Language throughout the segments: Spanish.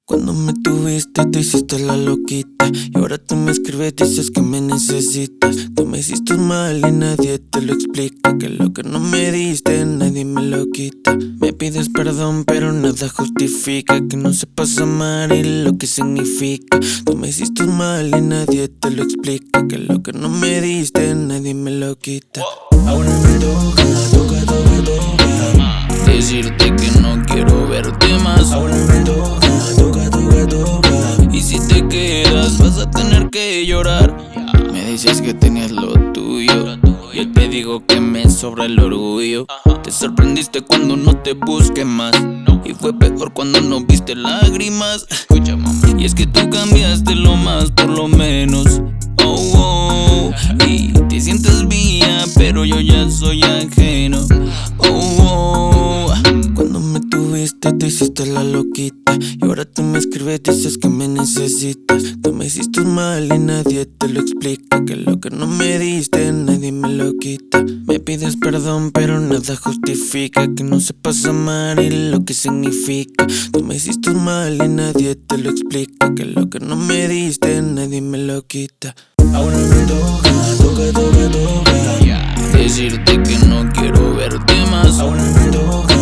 Cuando me tuviste te hiciste la loquita y ahora tú me escribes, dices que me necesitas. Tú me hiciste mal y nadie te lo explica, que lo que no me diste nadie me lo quita. Me pides perdón pero nada justifica que no sepas amar y lo que significa. Tú me hiciste mal y nadie te lo explica, que lo que no me diste nadie me lo quita. Ahora me toca decirte que no quiero verte más. Ahora me toca Y si te quedas vas a tener que llorar. Me dices que tenías lo tuyo, yo te digo que me sobra el orgullo. Te sorprendiste cuando no te busqué más, y fue peor cuando no viste lágrimas. Escucha, mami, y es que tú cambiaste lo más por lo menos. Oh, oh, y te sientes mía, pero yo ya soy ajeno. Oh, oh. Cuando me tuviste te hiciste la loquita y ahora tú me escribes, dices que me necesitas. Tú me hiciste mal y nadie te lo explica, que lo que no me diste nadie me lo quita. Me pides perdón pero nada justifica que no sepas amar y lo que significa. Tú me hiciste mal y nadie te lo explica, que lo que no me diste nadie me lo quita. Ahora me toca decirte que no quiero verte más. Ahora me toca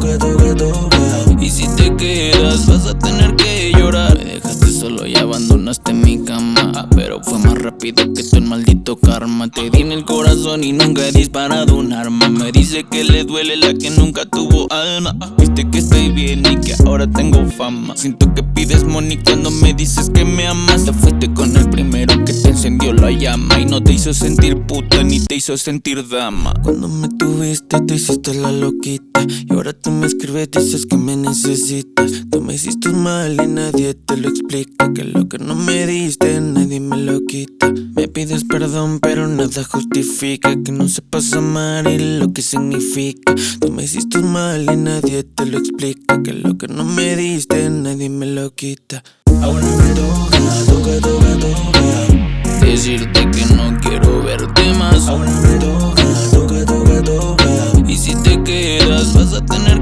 Y si te quedas vas a tener que llorar. Me dejaste solo y abandonaste mi cama, pero fue más rápido que tú el maldito karma. Te di en el corazón y nunca he disparado un arma. Me dice que le duele la que nunca tuvo alma. Viste que estoy bien y que ahora tengo fama. Siento que pides money cuando me dices que me amas. Te fuiste con el primero que te encendió la llama y no te hizo sentir puta ni te hizo sentir dama. Cuando me tuviste te hiciste la loquita y ahora tú me escribes, dices que me necesitas. Tú me hiciste mal y nadie te lo explica, que lo que no me diste nadie me lo quita. Me pides perdón pero nada justifica que no sepas amar y lo que significa. Tú me hiciste mal y nadie te lo explica, que lo que no me diste nadie me lo quita. Ahora me toca decirte que no quiero verte más. Ahora me toca Y si te quedas vas a tener